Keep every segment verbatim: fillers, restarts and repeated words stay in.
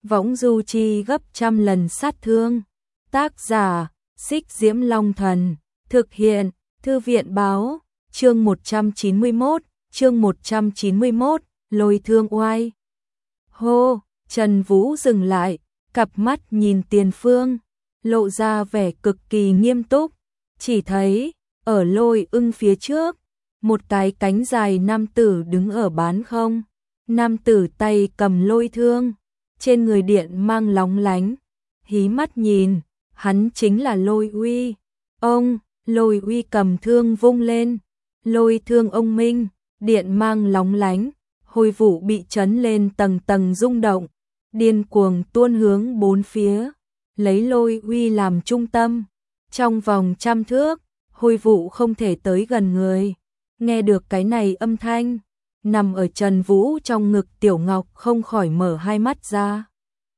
võng du chi gấp trăm lần sát thương. Tác giả, Xích Diễm Long Thần, thực hiện, Thư viện báo, chương một trăm chín mươi mốt, chương một trăm chín mươi mốt, lôi thương oai. Hô, Trần Vũ dừng lại, cặp mắt nhìn tiền phương, lộ ra vẻ cực kỳ nghiêm túc, chỉ thấy, ở lôi ưng phía trước, một cái cánh dài nam tử đứng ở bán không, nam tử tay cầm lôi thương, trên người điện mang lóng lánh, hí mắt nhìn, hắn chính là Lôi Uy. Ông, Lôi Uy cầm thương vung lên, lôi thương ông minh, điện mang lóng lánh, hôi vụ bị chấn lên tầng tầng rung động, điên cuồng tuôn hướng bốn phía, lấy Lôi Uy làm trung tâm, trong vòng trăm thước, hôi vụ không thể tới gần người. Nghe được cái này âm thanh, nằm ở Trần Vũ trong ngực Tiểu Ngọc không khỏi mở hai mắt ra.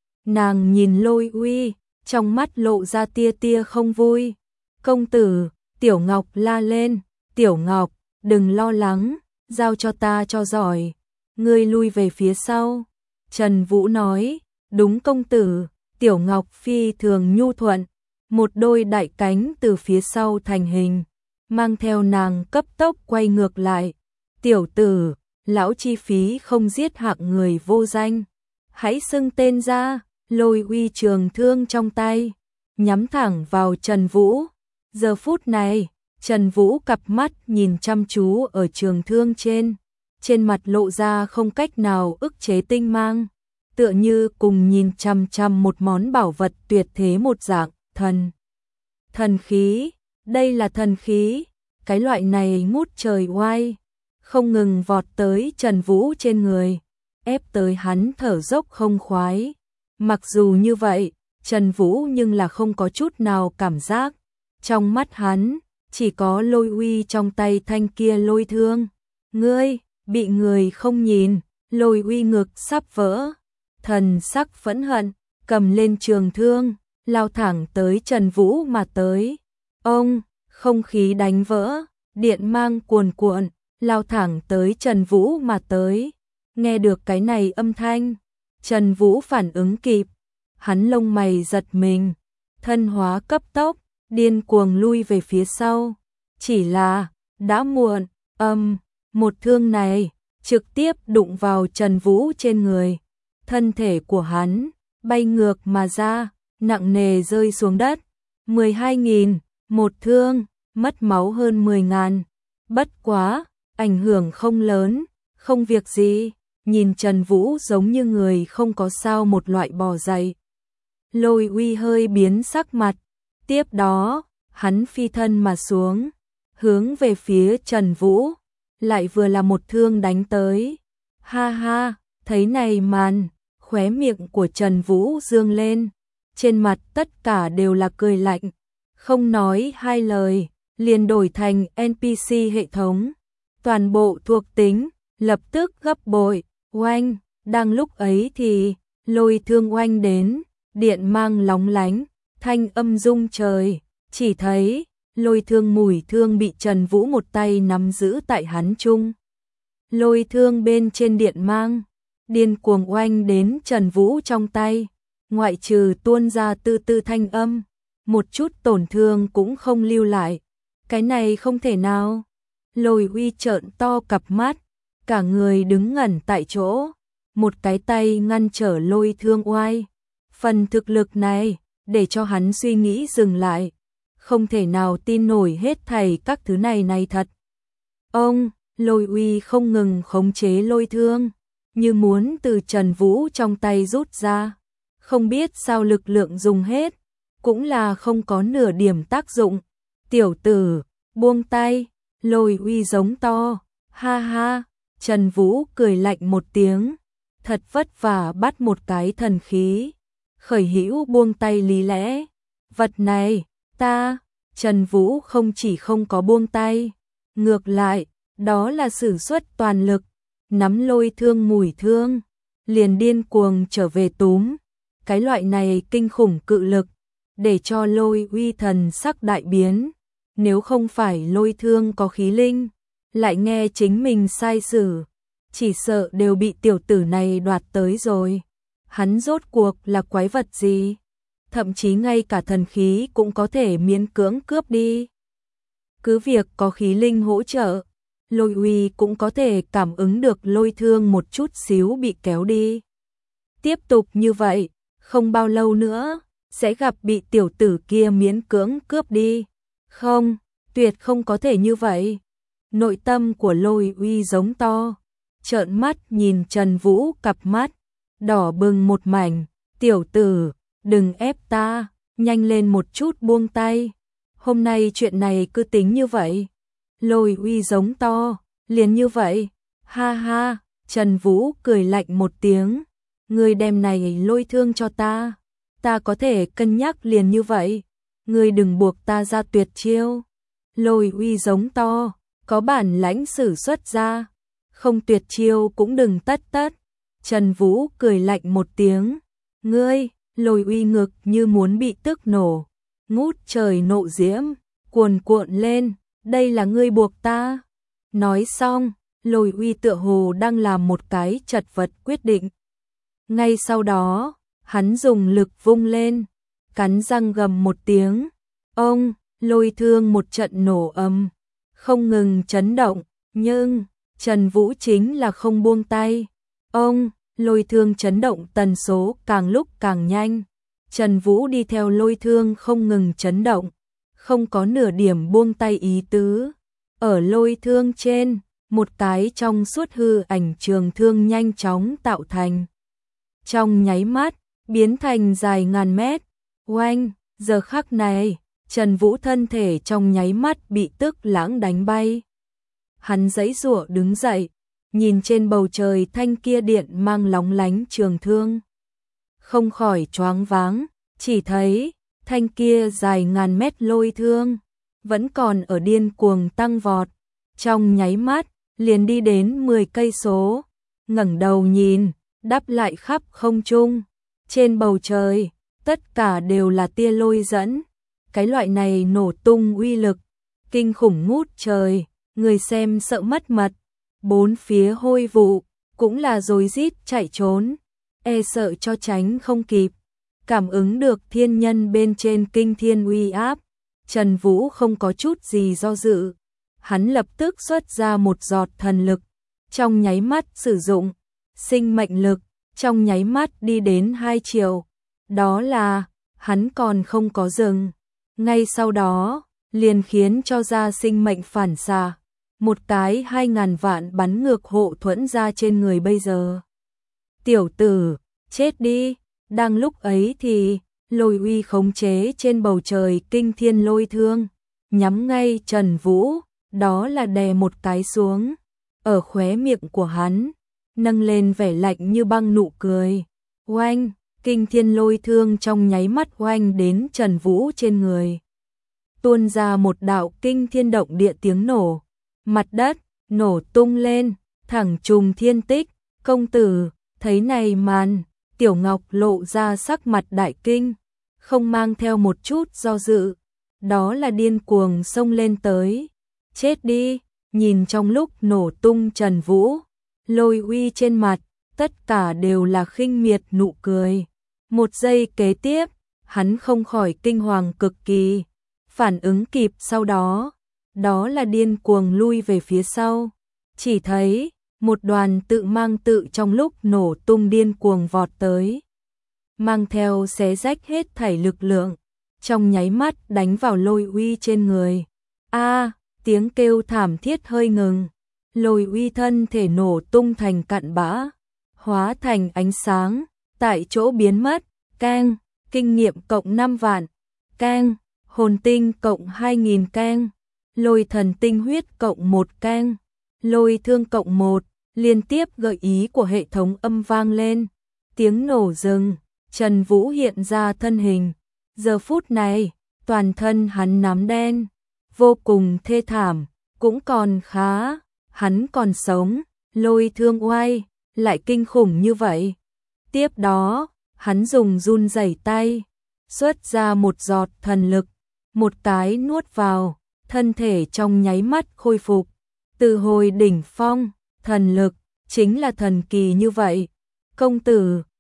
Nàng nhìn Lôi Uy, trong mắt lộ ra tia tia không vui. Công tử, Tiểu Ngọc la lên, Tiểu Ngọc, đừng lo lắng, giao cho ta cho giỏi, ngươi lui về phía sau. Trần Vũ nói, đúng công tử. Tiểu Ngọc phi thường nhu thuận, một đôi đại cánh từ phía sau thành hình, mang theo nàng cấp tốc quay ngược lại. Tiểu tử, lão chi phí không giết hạng người vô danh, hãy xưng tên ra. Lôi Uy trường thương trong tay, nhắm thẳng vào Trần Vũ. Giờ phút này, Trần Vũ cặp mắt nhìn chăm chú ở trường thương trên, trên mặt lộ ra không cách nào ức chế tinh mang, tựa như cùng nhìn chăm chăm một món bảo vật tuyệt thế một dạng. Thần, thần khí, đây là thần khí, cái loại này ngút trời oai, không ngừng vọt tới Trần Vũ trên người, ép tới hắn thở dốc không khoái. Mặc dù như vậy, Trần Vũ nhưng là không có chút nào cảm giác, trong mắt hắn, chỉ có Lôi Uy trong tay thanh kia lôi thương. Ngươi, bị người không nhìn, Lôi Uy ngực sắp vỡ, thần sắc phẫn hận, cầm lên trường thương, lao thẳng tới Trần Vũ mà tới. Ông, không khí đánh vỡ, điện mang cuồn cuộn, lao thẳng tới Trần Vũ mà tới. Nghe được cái này âm thanh, Trần Vũ phản ứng kịp, hắn lông mày giật mình, thân hóa cấp tốc, điên cuồng lui về phía sau. Chỉ là, đã muộn, âm, một thương này, trực tiếp đụng vào Trần Vũ trên người. Thân thể của hắn, bay ngược mà ra, nặng nề rơi xuống đất. mười hai nghìn, một thương, mất máu hơn mười ngàn. Bất quá, ảnh hưởng không lớn, không việc gì. Nhìn Trần Vũ giống như người không có sao một loại bò dậy. Lôi Uy hơi biến sắc mặt, tiếp đó, hắn phi thân mà xuống, hướng về phía Trần Vũ, lại vừa là một thương đánh tới. Ha ha, thấy này màn, khóe miệng của Trần Vũ dương lên, trên mặt tất cả đều là cười lạnh, không nói hai lời, liền đổi thành en pê xê hệ thống, toàn bộ thuộc tính, lập tức gấp bội. Oanh, đang lúc ấy thì, lôi thương oanh đến, điện mang lóng lánh, thanh âm rung trời, chỉ thấy, lôi thương mùi thương bị Trần Vũ một tay nắm giữ tại hắn chung. Lôi thương bên trên điện mang, điên cuồng oanh đến Trần Vũ trong tay, ngoại trừ tuôn ra tư tư thanh âm, một chút tổn thương cũng không lưu lại. Cái này không thể nào. Lôi Uy trợn to cặp mắt, cả người đứng ngẩn tại chỗ, một cái tay ngăn trở lôi thương oai. Phần thực lực này, để cho hắn suy nghĩ dừng lại, không thể nào tin nổi hết thảy các thứ này này thật. Ông, Lôi Uy không ngừng khống chế lôi thương, như muốn từ Trần Vũ trong tay rút ra, không biết sao lực lượng dùng hết, cũng là không có nửa điểm tác dụng. Tiểu tử, buông tay, Lôi Uy giống to, ha ha. Trần Vũ cười lạnh một tiếng, thật vất vả bắt một cái thần khí, khởi hữu buông tay lý lẽ. Vật này, ta, Trần Vũ không chỉ không có buông tay, ngược lại, đó là sử xuất toàn lực, nắm lôi thương mùi thương, liền điên cuồng trở về túm. Cái loại này kinh khủng cự lực, để cho Lôi Uy thần sắc đại biến, nếu không phải lôi thương có khí linh, lại nghe chính mình sai sử, chỉ sợ đều bị tiểu tử này đoạt tới rồi. hắn rốt cuộc là quái vật gì? Thậm chí ngay cả thần khí cũng có thể miễn cưỡng cướp đi. Cứ việc có khí linh hỗ trợ, Lôi Uy cũng có thể cảm ứng được Lôi Thương một chút xíu bị kéo đi. Tiếp tục như vậy, không bao lâu nữa, sẽ gặp bị tiểu tử kia miễn cưỡng cướp đi. Không, tuyệt không có thể như vậy. Nội tâm của Lôi Uy giống to, trợn mắt nhìn Trần Vũ cặp mắt, đỏ bừng một mảnh, tiểu tử, đừng ép ta, nhanh lên một chút buông tay. Hôm nay chuyện này cứ tính như vậy. Lôi Uy giống to, liền như vậy, ha ha, Trần Vũ cười lạnh một tiếng, ngươi đem này Lôi Thương cho ta, ta có thể cân nhắc liền như vậy, ngươi đừng buộc ta ra tuyệt chiêu. Lôi Uy giống to, có bản lãnh sử xuất ra, không tuyệt chiêu cũng đừng tất tất. Trần Vũ cười lạnh một tiếng, ngươi, Lôi Uy ngực như muốn bị tức nổ, ngút trời nộ diễm, cuồn cuộn lên, đây là ngươi buộc ta. Nói xong, Lôi Uy tựa hồ đang làm một cái chật vật quyết định. Ngay sau đó, hắn dùng lực vung lên, cắn răng gầm một tiếng, ông, Lôi Thương một trận nổ ầm, không ngừng chấn động, nhưng Trần Vũ chính là không buông tay. Ông, Lôi Thương chấn động tần số càng lúc càng nhanh. Trần Vũ đi theo Lôi Thương không ngừng chấn động, không có nửa điểm buông tay ý tứ. Ở Lôi Thương trên, một cái trong suốt hư ảnh trường thương nhanh chóng tạo thành. Trong nháy mắt, biến thành dài ngàn mét. Oanh, giờ khắc này, Trần Vũ thân thể trong nháy mắt bị tức lãng đánh bay. Hắn giãy giụa đứng dậy, nhìn trên bầu trời thanh kia điện mang lóng lánh trường thương. Không khỏi choáng váng, chỉ thấy thanh kia dài ngàn mét Lôi Thương vẫn còn ở điên cuồng tăng vọt, trong nháy mắt liền đi đến mười cây số. Ngẩng đầu nhìn, đáp lại khắp không trung, trên bầu trời tất cả đều là tia lôi dẫn. Cái loại này nổ tung uy lực kinh khủng ngút trời, người xem sợ mất mật. Bốn phía hôi vụ cũng là rối rít chạy trốn, e sợ cho tránh không kịp. Cảm ứng được thiên nhân bên trên kinh thiên uy áp, Trần Vũ không có chút gì do dự, hắn lập tức xuất ra một giọt thần lực, trong nháy mắt sử dụng sinh mệnh lực, trong nháy mắt đi đến hai triệu. Đó là, hắn còn không có dừng, ngay sau đó liền khiến cho ra sinh mệnh phản xạ, một cái hai ngàn vạn bắn ngược hộ thuẫn ra trên người bây giờ. Tiểu tử, chết đi. Đang lúc ấy thì, Lôi Uy khống chế trên bầu trời kinh thiên Lôi Thương, nhắm ngay Trần Vũ, đó là đè một cái xuống. Ở khóe miệng của hắn, nâng lên vẻ lạnh như băng nụ cười. Oanh, kinh thiên Lôi Thương trong nháy mắt oanh đến Trần Vũ trên người. Tuôn ra một đạo kinh thiên động địa tiếng nổ, mặt đất nổ tung lên, thẳng trùng thiên tích. Công tử, thấy này màn, Tiểu Ngọc lộ ra sắc mặt đại kinh, không mang theo một chút do dự, đó là điên cuồng xông lên tới. Chết đi, nhìn trong lúc nổ tung Trần Vũ, Lôi Uy trên mặt, tất cả đều là khinh miệt nụ cười. Một giây kế tiếp, hắn không khỏi kinh hoàng cực kỳ, phản ứng kịp sau đó, đó là điên cuồng lui về phía sau. Chỉ thấy một đoàn tự mang tự trong lúc nổ tung điên cuồng vọt tới, mang theo xé rách hết thảy lực lượng, trong nháy mắt đánh vào Lôi Uy trên người. A, tiếng kêu thảm thiết hơi ngừng, Lôi Uy thân thể nổ tung thành cặn bã, hóa thành ánh sáng, tại chỗ biến mất. Keng, kinh nghiệm cộng năm vạn, keng, hồn tinh cộng hai nghìn keng, Lôi thần tinh huyết cộng một keng, Lôi thương cộng một. Liên tiếp gợi ý của hệ thống âm vang lên, tiếng nổ dừng, Trần Vũ hiện ra thân hình. Giờ phút này, toàn thân hắn nám đen, vô cùng thê thảm, cũng còn khá, hắn còn sống. Lôi thương oai, lại kinh khủng như vậy. Tiếp đó, hắn dùng run rẩy tay, xuất ra một giọt thần lực, một cái nuốt vào, thân thể trong nháy mắt khôi phục. Từ hồi đỉnh phong, thần lực, chính là thần kỳ như vậy. Công tử,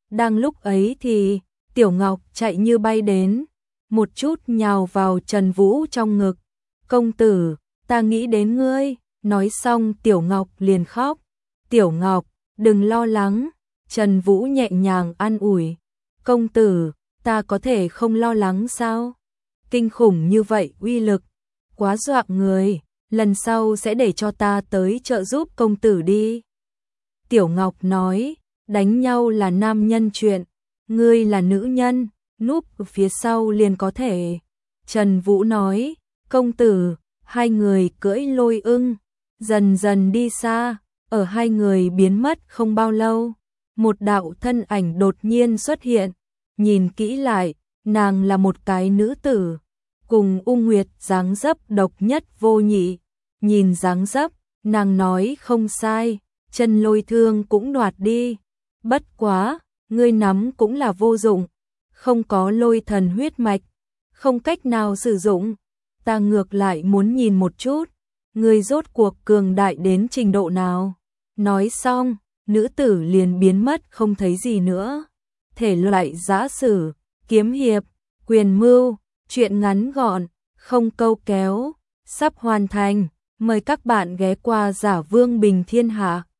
Đang lúc ấy thì Tiểu Ngọc chạy như bay đến, một chút nhào vào Trần Vũ trong ngực. Công tử, ta nghĩ đến ngươi. Nói xong Tiểu Ngọc liền khóc. Tiểu Ngọc, đừng lo lắng. Trần Vũ nhẹ nhàng an ủi. Công tử, ta có thể không lo lắng sao? Kinh khủng như vậy uy lực, quá dọa người, lần sau sẽ để cho ta tới trợ giúp công tử đi. Tiểu Ngọc nói, đánh nhau là nam nhân chuyện, ngươi là nữ nhân, núp ở phía sau liền có thể. Trần Vũ nói, công tử, hai người cưỡi lôi ưng, dần dần đi xa, ở hai người biến mất không bao lâu, một đạo thân ảnh đột nhiên xuất hiện, nhìn kỹ lại, nàng là một cái nữ tử, cùng U Nguyệt dáng dấp độc nhất vô nhị, nhìn dáng dấp, nàng nói không sai, chân lôi thương cũng đoạt đi, bất quá, ngươi nắm cũng là vô dụng, không có lôi thần huyết mạch, không cách nào sử dụng, ta ngược lại muốn nhìn một chút, ngươi rốt cuộc cường đại đến trình độ nào. Nói xong, nữ tử liền biến mất không thấy gì nữa. Thể loại giã sử, kiếm hiệp, quyền mưu, truyện ngắn gọn, không câu kéo, sắp hoàn thành, mời các bạn ghé qua Giả Vương Bình Thiên Hạ.